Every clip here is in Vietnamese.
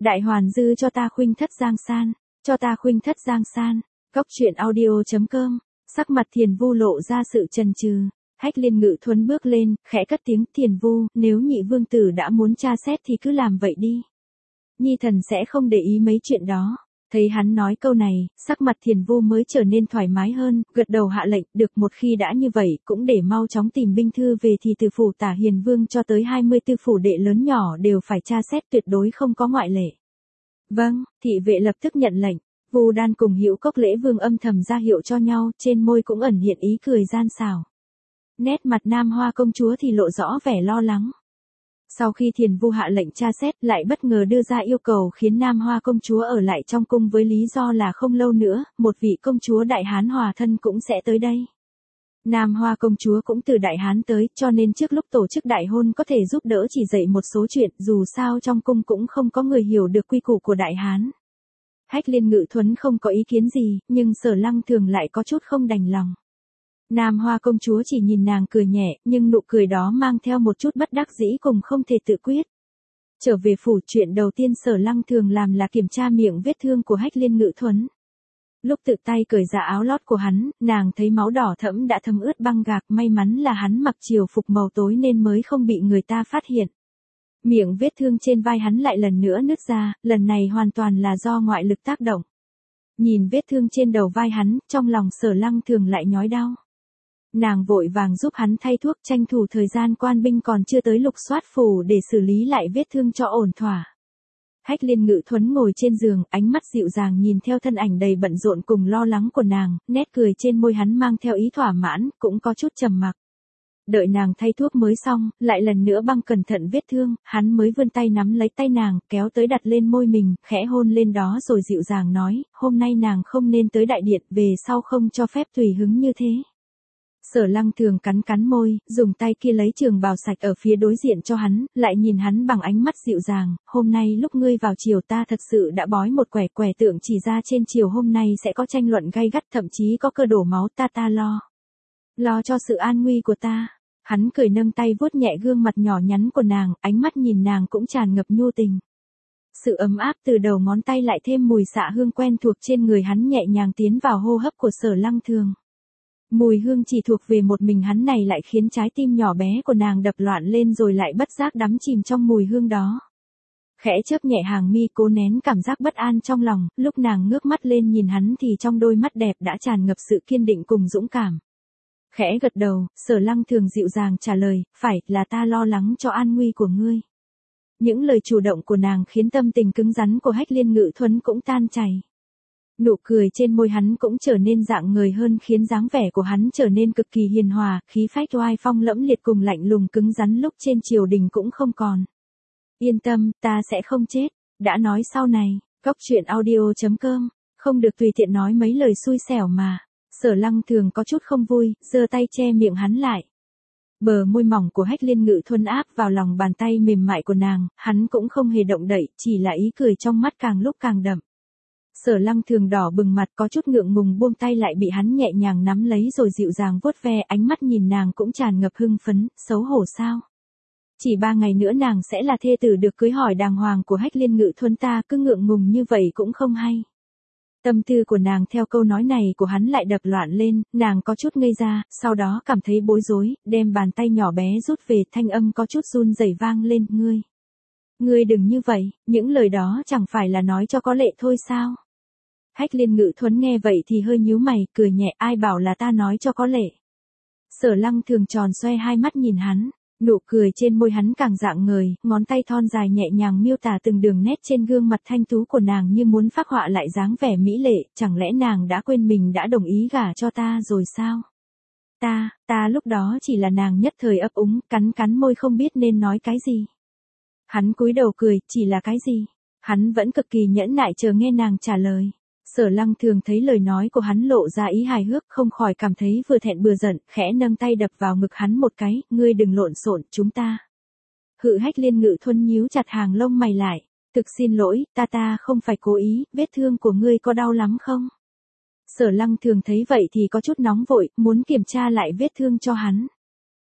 Đại Hoàn Dư cho ta khuynh thất Giang San, cho ta khuynh thất Giang San. Góc truyện audio.com. Sắc mặt Thiền Vu lộ ra sự chần chừ. Hách Liên Ngự Thuấn bước lên, khẽ cất tiếng, Thiền Vu, nếu nhị vương tử đã muốn tra xét thì cứ làm vậy đi. Nhi thần sẽ không để ý mấy chuyện đó. Thấy hắn nói câu này, sắc mặt Thiền Vu mới trở nên thoải mái hơn, gật đầu hạ lệnh, được, một khi đã như vậy, cũng để mau chóng tìm binh thư về thì từ phủ Tả Hiền Vương cho tới 24 phủ đệ lớn nhỏ đều phải tra xét, tuyệt đối không có ngoại lệ. Vâng, thị vệ lập tức nhận lệnh. Vu Đan cùng Hữu Cốc Lễ Vương âm thầm ra hiệu cho nhau, trên môi cũng ẩn hiện ý cười gian xảo. Nét mặt Nam Hoa công chúa thì lộ rõ vẻ lo lắng. Sau khi Thiền Vu hạ lệnh tra xét, lại bất ngờ đưa ra yêu cầu khiến Nam Hoa công chúa ở lại trong cung với lý do là không lâu nữa, một vị công chúa Đại Hán hòa thân cũng sẽ tới đây. Nam Hoa công chúa cũng từ Đại Hán tới, cho nên trước lúc tổ chức đại hôn có thể giúp đỡ chỉ dạy một số chuyện, dù sao trong cung cũng không có người hiểu được quy củ của Đại Hán. Hách Liên Ngự Thuấn không có ý kiến gì, nhưng Sở Lăng Thường lại có chút không đành lòng. Nam Hoa công chúa chỉ nhìn nàng cười nhẹ, nhưng nụ cười đó mang theo một chút bất đắc dĩ cùng không thể tự quyết. Trở về phủ, chuyện đầu tiên Sở Lăng Thường làm là kiểm tra miệng vết thương của Hách Liên Ngự Thuấn. Lúc tự tay cởi ra áo lót của hắn, nàng thấy máu đỏ thẫm đã thấm ướt băng gạc, may mắn là hắn mặc triều phục màu tối nên mới không bị người ta phát hiện. Miệng vết thương trên vai hắn lại lần nữa nứt ra, lần này hoàn toàn là do ngoại lực tác động. Nhìn vết thương trên đầu vai hắn, trong lòng Sở Lăng Thường lại nhói đau. Nàng vội vàng giúp hắn thay thuốc, tranh thủ thời gian quan binh còn chưa tới lục soát phủ để xử lý lại vết thương cho ổn thỏa. Hách Liên Ngự Thuấn ngồi trên giường, ánh mắt dịu dàng nhìn theo thân ảnh đầy bận rộn cùng lo lắng của nàng, nét cười trên môi hắn mang theo ý thỏa mãn, cũng có chút trầm mặc. Đợi nàng thay thuốc mới xong, lại lần nữa băng cẩn thận vết thương, hắn mới vươn tay nắm lấy tay nàng, kéo tới đặt lên môi mình, khẽ hôn lên đó rồi dịu dàng nói, hôm nay nàng không nên tới đại điện, về sau không cho phép tùy hứng như thế. Sở Lăng Thường cắn cắn môi, dùng tay kia lấy trường bào sạch ở phía đối diện cho hắn, lại nhìn hắn bằng ánh mắt dịu dàng, hôm nay lúc ngươi vào triều ta thật sự đã bói một quẻ tượng chỉ ra trên triều hôm nay sẽ có tranh luận gay gắt, thậm chí có cơ đổ máu, ta lo cho sự an nguy của ta. Hắn cười nâng tay vuốt nhẹ gương mặt nhỏ nhắn của nàng, ánh mắt nhìn nàng cũng tràn ngập nhu tình. Sự ấm áp từ đầu ngón tay lại thêm mùi xạ hương quen thuộc trên người hắn nhẹ nhàng tiến vào hô hấp của Sở Lăng Thường. Mùi hương chỉ thuộc về một mình hắn này lại khiến trái tim nhỏ bé của nàng đập loạn lên rồi lại bất giác đắm chìm trong mùi hương đó. Khẽ chớp nhẹ hàng mi cố nén cảm giác bất an trong lòng, lúc nàng ngước mắt lên nhìn hắn thì trong đôi mắt đẹp đã tràn ngập sự kiên định cùng dũng cảm. Khẽ gật đầu, Sở Lăng Thường dịu dàng trả lời, phải, là ta lo lắng cho an nguy của ngươi. Những lời chủ động của nàng khiến tâm tình cứng rắn của Hách Liên Ngự Thuấn cũng tan chảy. Nụ cười trên môi hắn cũng trở nên dạng người hơn khiến dáng vẻ của hắn trở nên cực kỳ hiền hòa, khí phách oai phong lẫm liệt cùng lạnh lùng cứng rắn lúc trên triều đình cũng không còn. Yên tâm, ta sẽ không chết, đã nói sau này, góc truyện audio.com, không được tùy tiện nói mấy lời xui xẻo mà. Sở Lăng Thường có chút không vui, giơ tay che miệng hắn lại. Bờ môi mỏng của Hách Liên Ngự Thuấn áp vào lòng bàn tay mềm mại của nàng, hắn cũng không hề động đậy, chỉ là ý cười trong mắt càng lúc càng đậm. Sở Lăng Thường đỏ bừng mặt có chút ngượng ngùng buông tay lại bị hắn nhẹ nhàng nắm lấy rồi dịu dàng vuốt ve, ánh mắt nhìn nàng cũng tràn ngập hưng phấn, xấu hổ sao? Chỉ 3 ngày nữa nàng sẽ là thê tử được cưới hỏi đàng hoàng của Hách Liên Ngự Thuấn, ta cứ ngượng ngùng như vậy cũng không hay. Tâm tư của nàng theo câu nói này của hắn lại đập loạn lên, nàng có chút ngây ra, sau đó cảm thấy bối rối, đem bàn tay nhỏ bé rút về, thanh âm có chút run rẩy vang lên, ngươi đừng như vậy, những lời đó chẳng phải là nói cho có lệ thôi sao? Hách Liên Ngự Thuấn nghe vậy thì hơi nhíu mày, cười nhẹ, ai bảo là ta nói cho có lệ. Sở Lăng Thường tròn xoe hai mắt nhìn hắn, nụ cười trên môi hắn càng rạng ngời, ngón tay thon dài nhẹ nhàng miêu tả từng đường nét trên gương mặt thanh tú của nàng như muốn phác họa lại dáng vẻ mỹ lệ, chẳng lẽ nàng đã quên mình đã đồng ý gả cho ta rồi sao? Ta lúc đó chỉ là nàng nhất thời ấp úng, cắn môi không biết nên nói cái gì. Hắn cúi đầu cười, chỉ là cái gì? Hắn vẫn cực kỳ nhẫn nại chờ nghe nàng trả lời. Sở Lăng Thường thấy lời nói của hắn lộ ra ý hài hước, không khỏi cảm thấy vừa thẹn vừa giận, khẽ nâng tay đập vào ngực hắn một cái, ngươi đừng lộn xộn, chúng ta. Hách Liên Ngự Thuấn nhíu chặt hàng lông mày lại, thực xin lỗi, ta không phải cố ý, vết thương của ngươi có đau lắm không? Sở Lăng Thường thấy vậy thì có chút nóng vội, muốn kiểm tra lại vết thương cho hắn.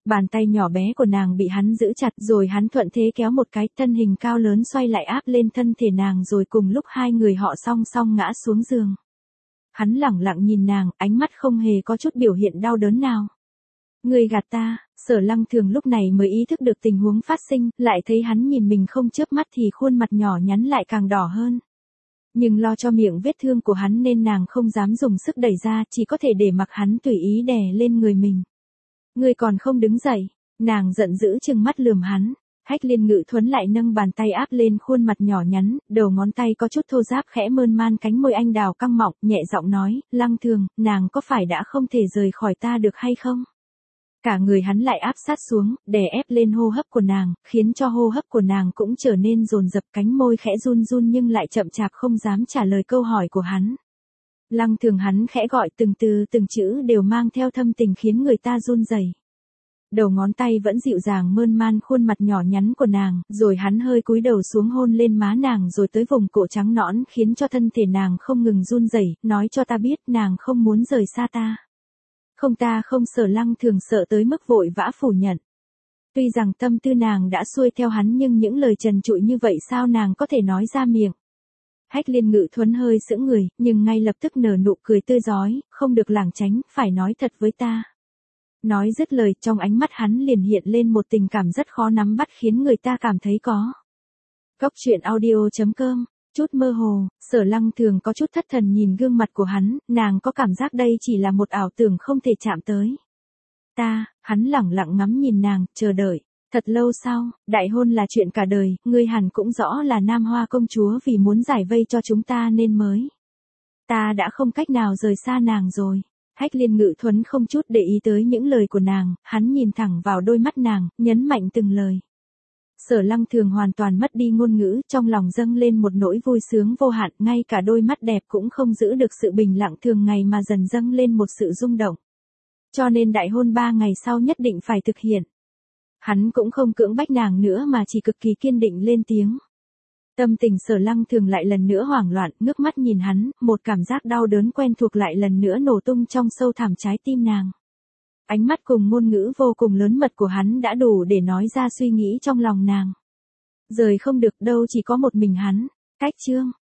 Bàn tay nhỏ bé của nàng bị hắn giữ chặt rồi hắn thuận thế kéo một cái, thân hình cao lớn xoay lại áp lên thân thể nàng rồi cùng lúc hai người họ song song ngã xuống giường. Hắn lẳng lặng nhìn nàng, ánh mắt không hề có chút biểu hiện đau đớn nào. Ngươi gạt ta, Sở Lăng Thường lúc này mới ý thức được tình huống phát sinh, lại thấy hắn nhìn mình không chớp mắt thì khuôn mặt nhỏ nhắn lại càng đỏ hơn. Nhưng lo cho miệng vết thương của hắn nên nàng không dám dùng sức đẩy ra, chỉ có thể để mặc hắn tùy ý đè lên người mình. Ngươi còn không đứng dậy, nàng giận dữ trừng mắt lườm hắn. Hách Liên Ngự Thuấn lại nâng bàn tay áp lên khuôn mặt nhỏ nhắn, đầu ngón tay có chút thô ráp khẽ mơn man cánh môi anh đào căng mọng, nhẹ giọng nói, Lăng Thường, nàng có phải đã không thể rời khỏi ta được hay không? Cả người hắn lại áp sát xuống, đè ép lên hô hấp của nàng, khiến cho hô hấp của nàng cũng trở nên dồn dập, cánh môi khẽ run run nhưng lại chậm chạp không dám trả lời câu hỏi của hắn. Lăng Thường, hắn khẽ gọi từng từ từng chữ đều mang theo thâm tình khiến người ta run rẩy. Đầu ngón tay vẫn dịu dàng mơn man khuôn mặt nhỏ nhắn của nàng, rồi hắn hơi cúi đầu xuống hôn lên má nàng rồi tới vùng cổ trắng nõn khiến cho thân thể nàng không ngừng run rẩy, nói cho ta biết nàng không muốn rời xa ta. Không, ta không. Sở Lăng Thường sợ tới mức vội vã phủ nhận. Tuy rằng tâm tư nàng đã xuôi theo hắn nhưng những lời trần trụi như vậy sao nàng có thể nói ra miệng. Hách Liên Ngự Thuấn hơi sững người, nhưng ngay lập tức nở nụ cười tươi rói, không được lảng tránh, phải nói thật với ta. Nói dứt lời, trong ánh mắt hắn liền hiện lên một tình cảm rất khó nắm bắt khiến người ta cảm thấy có. Góc truyện audio.com, chút mơ hồ, Sở Lăng Thường có chút thất thần nhìn gương mặt của hắn, nàng có cảm giác đây chỉ là một ảo tưởng không thể chạm tới. Hắn lẳng lặng ngắm nhìn nàng, chờ đợi. Thật lâu sau, đại hôn là chuyện cả đời, ngươi hẳn cũng rõ là Nam Hoa công chúa vì muốn giải vây cho chúng ta nên mới. Ta đã không cách nào rời xa nàng rồi. Hách Liên Ngự Thuấn không chút để ý tới những lời của nàng, hắn nhìn thẳng vào đôi mắt nàng, nhấn mạnh từng lời. Sở Lăng Thường hoàn toàn mất đi ngôn ngữ, trong lòng dâng lên một nỗi vui sướng vô hạn, ngay cả đôi mắt đẹp cũng không giữ được sự bình lặng thường ngày mà dần dâng lên một sự rung động. Cho nên đại hôn 3 ngày sau nhất định phải thực hiện. Hắn cũng không cưỡng bách nàng nữa mà chỉ cực kỳ kiên định lên tiếng. Tâm tình Sở Lăng Thường lại lần nữa hoảng loạn, ngước mắt nhìn hắn, một cảm giác đau đớn quen thuộc lại lần nữa nổ tung trong sâu thẳm trái tim nàng. Ánh mắt cùng ngôn ngữ vô cùng lớn mật của hắn đã đủ để nói ra suy nghĩ trong lòng nàng. Rời không được đâu, chỉ có một mình hắn. Cách chương